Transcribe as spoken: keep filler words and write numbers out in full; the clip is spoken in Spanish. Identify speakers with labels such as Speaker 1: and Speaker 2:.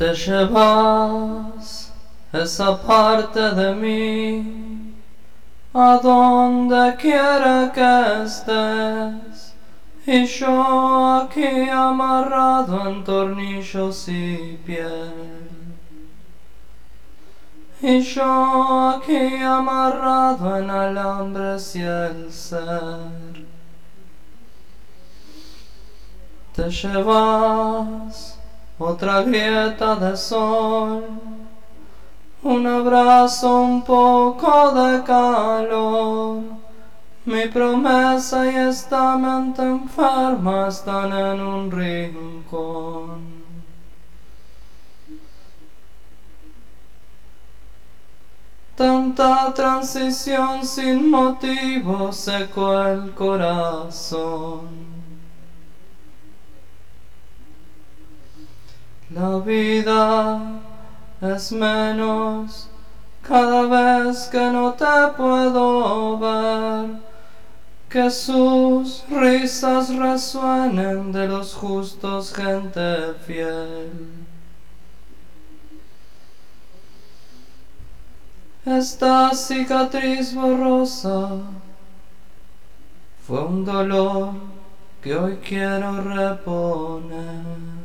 Speaker 1: Te llevas esa parte de mí a donde quiera que estés, y yo aquí amarrado en tornillos y piel. Y yo aquí amarrado en alambres y el ser. Te llevas otra grieta de sol, un abrazo, un poco de calor. Mi promesa y esta mente enferma están en un rincón. Tanta transición sin motivo secó el corazón. La vida es menos cada vez que no te puedo ver, que sus risas resuenen de los justos, gente fiel. Esta cicatriz borrosa fue un dolor que hoy quiero reponer.